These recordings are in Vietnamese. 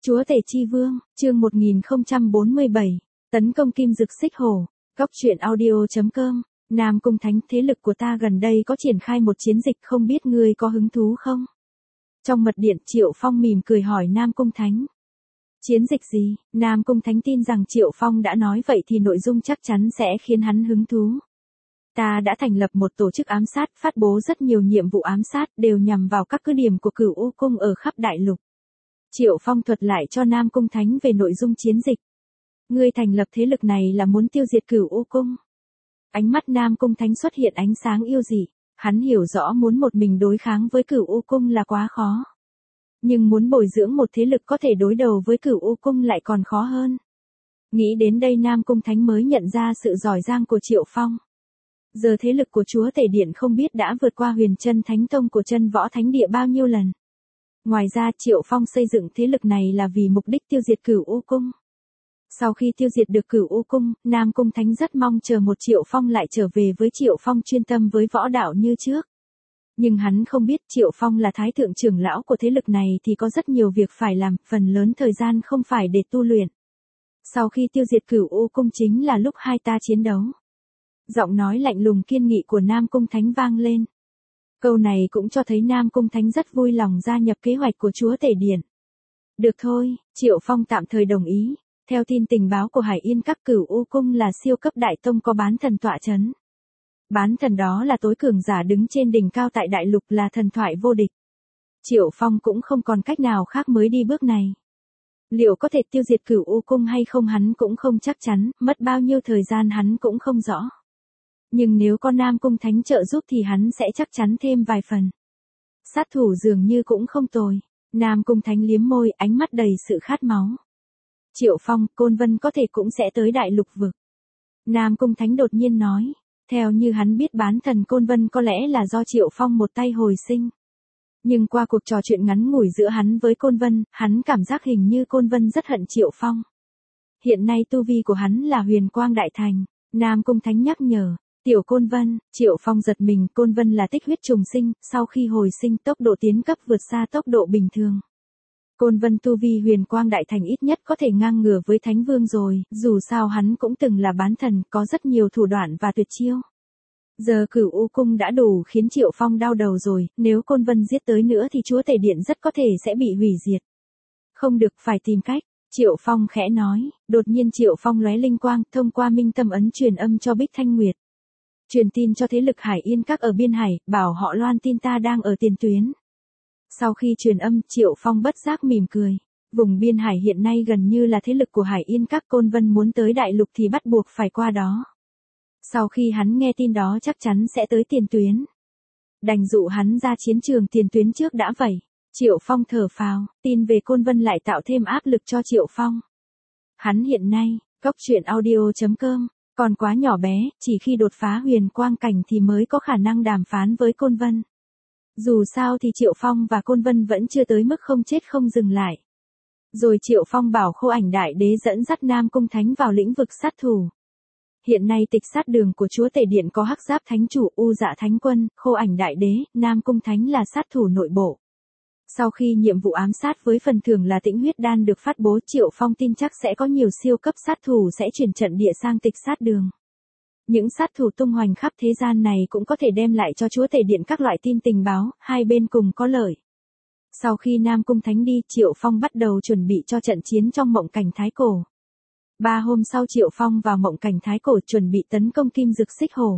Chúa tể chi vương, chương 1047, tấn công kim dực xích hổ, góc truyện audio.com, Nam Cung Thánh, thế lực của ta gần đây có triển khai một chiến dịch, không biết ngươi có hứng thú không? Trong mật điện, Triệu Phong mỉm cười hỏi Nam Cung Thánh. Chiến dịch gì? Nam Cung Thánh tin rằng Triệu Phong đã nói vậy thì nội dung chắc chắn sẽ khiến hắn hứng thú. Ta đã thành lập một tổ chức ám sát, phát bố rất nhiều nhiệm vụ ám sát đều nhằm vào các cứ điểm của Cửu U Cung ở khắp đại lục. Triệu Phong thuật lại cho Nam Cung Thánh về nội dung chiến dịch. Ngươi thành lập thế lực này là muốn tiêu diệt Cửu U Cung. Ánh mắt Nam Cung Thánh xuất hiện ánh sáng yêu dị, hắn hiểu rõ muốn một mình đối kháng với Cửu U Cung là quá khó. Nhưng muốn bồi dưỡng một thế lực có thể đối đầu với Cửu U Cung lại còn khó hơn. Nghĩ đến đây Nam Cung Thánh mới nhận ra sự giỏi giang của Triệu Phong. Giờ thế lực của Chúa Tể Điện không biết đã vượt qua Huyền Chân Thánh Tông của Chân Võ Thánh Địa bao nhiêu lần. Ngoài ra Triệu Phong xây dựng thế lực này là vì mục đích tiêu diệt Cửu U Cung. Sau khi tiêu diệt được Cửu U Cung, Nam Cung Thánh rất mong chờ một Triệu Phong lại trở về với Triệu Phong chuyên tâm với võ đạo như trước. Nhưng hắn không biết Triệu Phong là thái thượng trưởng lão của thế lực này thì có rất nhiều việc phải làm, phần lớn thời gian không phải để tu luyện. Sau khi tiêu diệt Cửu U Cung chính là lúc hai ta chiến đấu. Giọng nói lạnh lùng kiên nghị của Nam Cung Thánh vang lên. Câu này cũng cho thấy Nam Cung Thánh rất vui lòng gia nhập kế hoạch của Chúa Tể Điện. Được thôi, Triệu Phong tạm thời đồng ý. Theo tin tình báo của Hải Yên Các, Cửu U Cung là siêu cấp đại tông có bán thần tọa chấn. Bán thần đó là tối cường giả đứng trên đỉnh cao tại đại lục, là thần thoại vô địch. Triệu Phong cũng không còn cách nào khác mới đi bước này. Liệu có thể tiêu diệt Cửu U Cung hay không hắn cũng không chắc chắn, mất bao nhiêu thời gian hắn cũng không rõ. Nhưng nếu có Nam Cung Thánh trợ giúp thì hắn sẽ chắc chắn thêm vài phần. Sát thủ dường như cũng không tồi. Nam Cung Thánh liếm môi, ánh mắt đầy sự khát máu. Triệu Phong, Côn Vân có thể cũng sẽ tới đại lục vực. Nam Cung Thánh đột nhiên nói. Theo như hắn biết bán thần Côn Vân có lẽ là do Triệu Phong một tay hồi sinh. Nhưng qua cuộc trò chuyện ngắn ngủi giữa hắn với Côn Vân, hắn cảm giác hình như Côn Vân rất hận Triệu Phong. Hiện nay tu vi của hắn là Huyền Quang Đại Thành. Nam Cung Thánh nhắc nhở. Tiểu Côn Vân, Triệu Phong giật mình, Côn Vân là tích huyết trùng sinh, sau khi hồi sinh tốc độ tiến cấp vượt xa tốc độ bình thường. Côn Vân tu vi Huyền Quang Đại Thành ít nhất có thể ngang ngửa với Thánh Vương rồi, dù sao hắn cũng từng là bán thần, có rất nhiều thủ đoạn và tuyệt chiêu. Giờ Cửu U Cung đã đủ khiến Triệu Phong đau đầu rồi, nếu Côn Vân giết tới nữa thì Chúa Tể Điện rất có thể sẽ bị hủy diệt. Không được, phải tìm cách. Triệu Phong khẽ nói, đột nhiên Triệu Phong lóe linh quang, thông qua minh tâm ấn truyền âm cho Bích Thanh Nguyệt. Truyền tin cho thế lực Hải Yên Các ở biên hải, bảo họ loan tin ta đang ở tiền tuyến. Sau khi truyền âm, Triệu Phong bất giác mỉm cười. Vùng biên hải hiện nay gần như là thế lực của Hải Yên Các, Côn Vân muốn tới đại lục thì bắt buộc phải qua đó. Sau khi hắn nghe tin đó chắc chắn sẽ tới tiền tuyến. Đành dụ hắn ra chiến trường tiền tuyến trước đã vậy. Triệu Phong thở phào, tin về Côn Vân lại tạo thêm áp lực cho Triệu Phong. Hắn hiện nay, góc truyện audio.com, còn quá nhỏ bé, chỉ khi đột phá huyền quang cảnh thì mới có khả năng đàm phán với Côn Vân. Dù sao thì Triệu Phong và Côn Vân vẫn chưa tới mức không chết không dừng lại. Rồi Triệu Phong bảo Khô Ảnh Đại Đế dẫn dắt Nam Cung Thánh vào lĩnh vực sát thủ. Hiện nay tịch sát đường của Chúa Tể Điện có Hắc Giáp Thánh Chủ, U Dạ Thánh Quân, Khô Ảnh Đại Đế, Nam Cung Thánh là sát thủ nội bộ. Sau khi nhiệm vụ ám sát với phần thưởng là Tĩnh Huyết Đan được phát bố, Triệu Phong tin chắc sẽ có nhiều siêu cấp sát thủ sẽ chuyển trận địa sang tịch sát đường. Những sát thủ tung hoành khắp thế gian này cũng có thể đem lại cho Chúa Tể Điện các loại tin tình báo, hai bên cùng có lợi. Sau khi Nam Cung Thánh đi, Triệu Phong bắt đầu chuẩn bị cho trận chiến trong Mộng Cảnh Thái Cổ. 3 hôm sau Triệu Phong vào Mộng Cảnh Thái Cổ chuẩn bị tấn công kim dực xích hổ.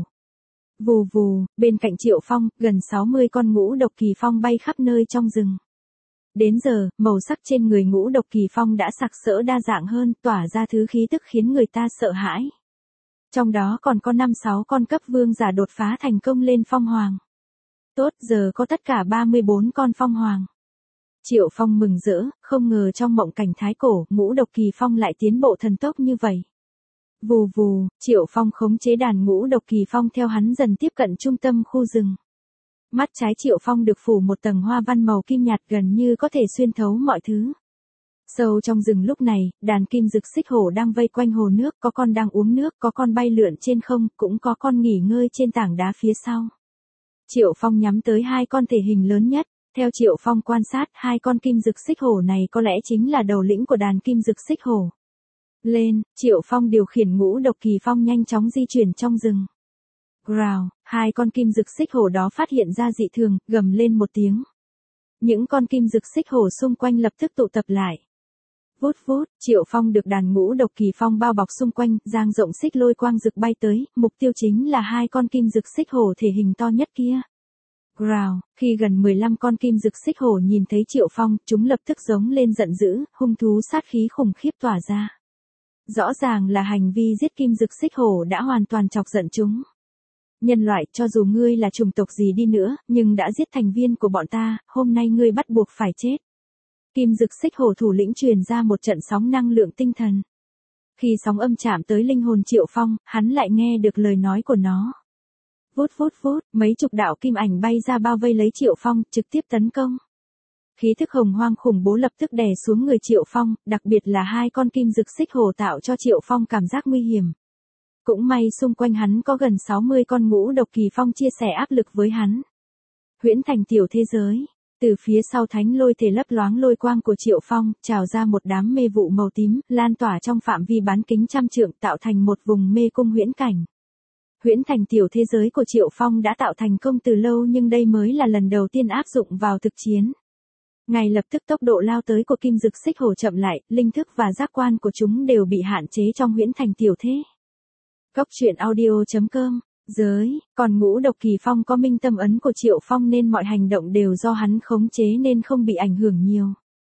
Vù vù, bên cạnh Triệu Phong, gần 60 con ngũ độc kỳ phong bay khắp nơi trong rừng. Đến giờ, màu sắc trên người ngũ độc kỳ phong đã sặc sỡ đa dạng hơn, tỏa ra thứ khí tức khiến người ta sợ hãi. Trong đó còn có 5-6 con cấp vương giả đột phá thành công lên phong hoàng. Tốt, giờ có tất cả 34 con phong hoàng. Triệu Phong mừng rỡ, không ngờ trong Mộng Cảnh Thái Cổ, ngũ độc kỳ phong lại tiến bộ thần tốc như vậy. Vù vù, Triệu Phong khống chế đàn ngũ độc kỳ phong theo hắn dần tiếp cận trung tâm khu rừng. Mắt trái Triệu Phong được phủ một tầng hoa văn màu kim nhạt gần như có thể xuyên thấu mọi thứ. Sâu trong rừng lúc này, đàn kim dực xích hổ đang vây quanh hồ nước, có con đang uống nước, có con bay lượn trên không, cũng có con nghỉ ngơi trên tảng đá phía sau. Triệu Phong nhắm tới 2 con thể hình lớn nhất, Theo Triệu Phong quan sát, hai con kim dực xích hổ này có lẽ chính là đầu lĩnh của đàn kim dực xích hổ. Lên, Triệu Phong điều khiển Ngũ Độc Kỳ Phong nhanh chóng di chuyển trong rừng. Growl, hai con kim dực xích hổ đó phát hiện ra dị thường, gầm lên một tiếng. Những con kim dực xích hổ xung quanh lập tức tụ tập lại. Vút vút, Triệu Phong được đàn Ngũ Độc Kỳ Phong bao bọc xung quanh, dang rộng xích lôi quang rực bay tới, mục tiêu chính là hai con kim dực xích hổ thể hình to nhất kia. Growl, khi gần 15 con kim dực xích hổ nhìn thấy Triệu Phong, chúng lập tức giống lên giận dữ, hung thú sát khí khủng khiếp tỏa ra. Rõ ràng là hành vi giết kim dực xích hổ đã hoàn toàn chọc giận chúng. Nhân loại, cho dù ngươi là chủng tộc gì đi nữa, nhưng đã giết thành viên của bọn ta, hôm nay ngươi bắt buộc phải chết. Kim dực xích hổ thủ lĩnh truyền ra một trận sóng năng lượng tinh thần. Khi sóng âm chạm tới linh hồn Triệu Phong, hắn lại nghe được lời nói của nó. Vút vút vút, mấy chục đạo kim ảnh bay ra bao vây lấy Triệu Phong, trực tiếp tấn công. Khí thức hồng hoang khủng bố lập tức đè xuống người Triệu Phong, đặc biệt là hai con kim dực xích hổ tạo cho Triệu Phong cảm giác nguy hiểm. Cũng may xung quanh hắn có gần 60 con Ngũ Độc Kỳ Phong chia sẻ áp lực với hắn. Huyễn thành tiểu thế giới. Từ phía sau thánh lôi thể lấp loáng lôi quang của Triệu Phong, trào ra một đám mê vụ màu tím, lan tỏa trong phạm vi bán kính trăm trượng tạo thành một vùng mê cung huyễn cảnh. Huyễn thành tiểu thế giới của Triệu Phong đã tạo thành công từ lâu nhưng đây mới là lần đầu tiên áp dụng vào thực chiến. Ngay lập tức tốc độ lao tới của kim dực xích hổ chậm lại, linh thức và giác quan của chúng đều bị hạn chế trong huyễn thành tiểu thế. Góc truyện audio.com. Giới, còn Ngũ Độc Kỳ Phong có minh tâm ấn của Triệu Phong nên mọi hành động đều do hắn khống chế nên không bị ảnh hưởng nhiều.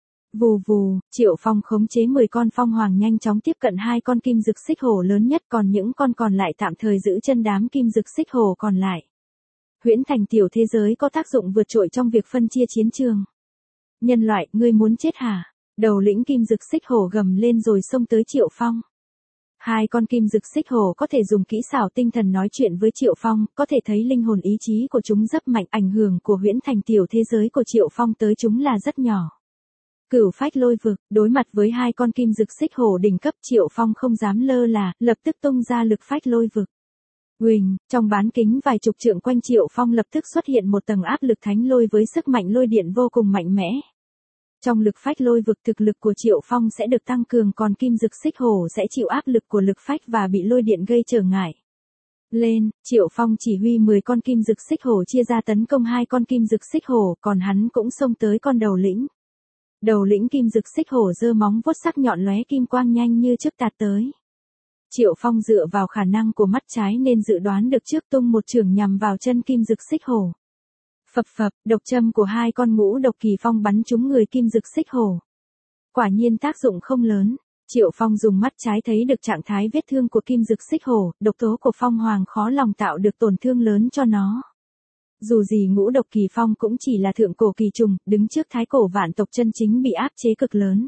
Vù vù, Triệu Phong khống chế 10 con phong hoàng nhanh chóng tiếp cận hai con kim dực xích hổ lớn nhất, còn những con còn lại tạm thời giữ chân đám kim dực xích hổ còn lại. Huyễn thành tiểu thế giới có tác dụng vượt trội trong việc phân chia chiến trường. Nhân loại, ngươi muốn chết hả? Đầu lĩnh kim dực xích hổ gầm lên rồi xông tới Triệu Phong. Hai con kim dực xích hổ có thể dùng kỹ xảo tinh thần nói chuyện với Triệu Phong, có thể thấy linh hồn ý chí của chúng rất mạnh, ảnh hưởng của huyễn thành tiểu thế giới của Triệu Phong tới chúng là rất nhỏ. Cửu phách lôi vực, đối mặt với hai con kim dực xích hổ đỉnh cấp, Triệu Phong không dám lơ là, lập tức tung ra lực phách lôi vực. Huỳnh, trong bán kính vài chục trượng quanh Triệu Phong lập tức xuất hiện một tầng áp lực thánh lôi với sức mạnh lôi điện vô cùng mạnh mẽ. Trong lực phách lôi vực thực lực của Triệu Phong sẽ được tăng cường, còn kim dực xích hổ sẽ chịu áp lực của lực phách và bị lôi điện gây trở ngại. Lên, Triệu Phong chỉ huy 10 con kim dực xích hổ chia ra tấn công hai con kim dực xích hổ, còn hắn cũng xông tới con đầu lĩnh. Đầu lĩnh kim dực xích hổ giơ móng vuốt sắc nhọn lóe kim quang nhanh như trước tạt tới. Triệu Phong dựa vào khả năng của mắt trái nên dự đoán được trước, tung một chưởng nhằm vào chân kim dực xích hổ. Phập phập, độc châm của hai con Ngũ Độc Kỳ Phong bắn trúng người kim dực xích hổ. Quả nhiên tác dụng không lớn. Triệu Phong dùng mắt trái thấy được trạng thái vết thương của kim dực xích hổ, độc tố của Phong Hoàng khó lòng tạo được tổn thương lớn cho nó. Dù gì Ngũ Độc Kỳ Phong cũng chỉ là thượng cổ kỳ trùng, đứng trước thái cổ vạn tộc chân chính bị áp chế cực lớn.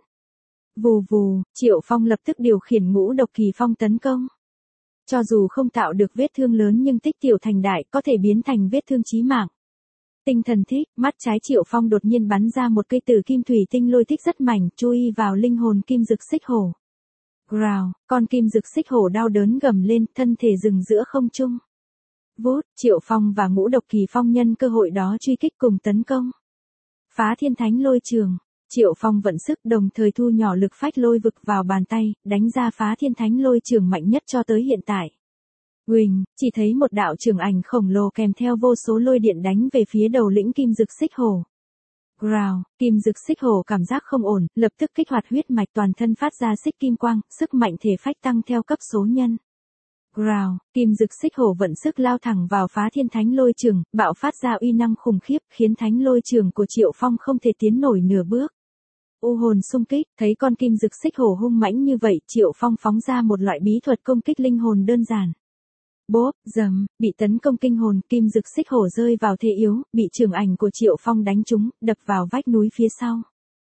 Vù vù, Triệu Phong lập tức điều khiển Ngũ Độc Kỳ Phong tấn công. Cho dù không tạo được vết thương lớn nhưng tích tiểu thành đại, có thể biến thành vết thương chí mạng. Tinh thần thích, mắt trái Triệu Phong đột nhiên bắn ra một cây tử kim thủy tinh lôi thích rất mảnh, chui vào linh hồn kim dực xích hổ. Growl, con kim dực xích hổ đau đớn gầm lên, thân thể dừng giữa không trung. Vút, Triệu Phong và Ngũ Độc Kỳ Phong nhân cơ hội đó truy kích cùng tấn công. Phá thiên thánh lôi trường, Triệu Phong vận sức đồng thời thu nhỏ lực phách lôi vực vào bàn tay, đánh ra phá thiên thánh lôi trường mạnh nhất cho tới hiện tại. Huỳnh, chỉ thấy một đạo trường ảnh khổng lồ kèm theo vô số lôi điện đánh về phía đầu lĩnh kim dực xích hổ. Growl, kim dực xích hổ cảm giác không ổn, lập tức kích hoạt huyết mạch, toàn thân phát ra xích kim quang, sức mạnh thể phách tăng theo cấp số nhân. Growl, kim dực xích hổ vận sức lao thẳng vào phá thiên thánh lôi trường, bạo phát ra uy năng khủng khiếp, khiến thánh lôi trường của Triệu Phong không thể tiến nổi nửa bước. U hồn xung kích, thấy con kim dực xích hổ hung mãnh như vậy, Triệu Phong phóng ra một loại bí thuật công kích linh hồn đơn giản. Bốp, dầm, bị tấn công kinh hồn, kim dực xích hổ rơi vào thế yếu, bị trường ảnh của Triệu Phong đánh trúng, đập vào vách núi phía sau.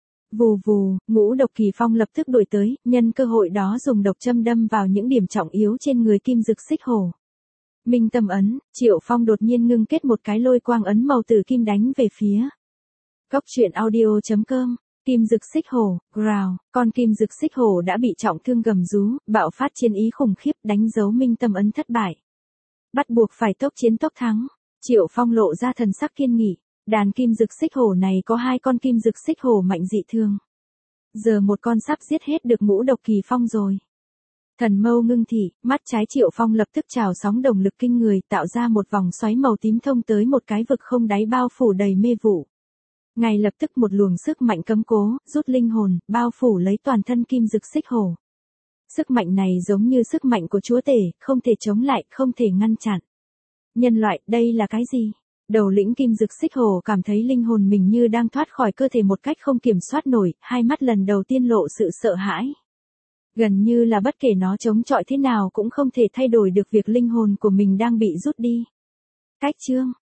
Vù vù, Ngũ Độc Kỳ Phong lập tức đuổi tới, nhân cơ hội đó dùng độc châm đâm vào những điểm trọng yếu trên người kim dực xích hổ. Minh tâm ấn, Triệu Phong đột nhiên ngưng kết một cái lôi quang ấn màu tử kim đánh về phía. Góc truyện audio.com. Kim dực xích hổ, growl, con kim dực xích hổ đã bị trọng thương gầm rú, bạo phát chiến ý khủng khiếp, đánh dấu minh tâm ấn thất bại. Bắt buộc phải tốc chiến tốc thắng. Triệu Phong lộ ra thần sắc kiên nghị. Đàn kim dực xích hổ này có 2 con kim dực xích hổ mạnh dị thường. Giờ một con sắp giết hết được Ngũ Độc Kỳ Phong rồi. Thần mâu ngưng thị, mắt trái Triệu Phong lập tức trào sóng động lực kinh người, tạo ra một vòng xoáy màu tím thông tới một cái vực không đáy bao phủ đầy mê vụ. Ngay lập tức một luồng sức mạnh cấm cố, rút linh hồn, bao phủ lấy toàn thân kim dực xích hổ. Sức mạnh này giống như sức mạnh của chúa tể, không thể chống lại, không thể ngăn chặn. Nhân loại, đây là cái gì? Đầu lĩnh kim dực xích hổ cảm thấy linh hồn mình như đang thoát khỏi cơ thể một cách không kiểm soát nổi, hai mắt lần đầu tiên lộ sự sợ hãi. Gần như là bất kể nó chống chọi thế nào cũng không thể thay đổi được việc linh hồn của mình đang bị rút đi. Cách chương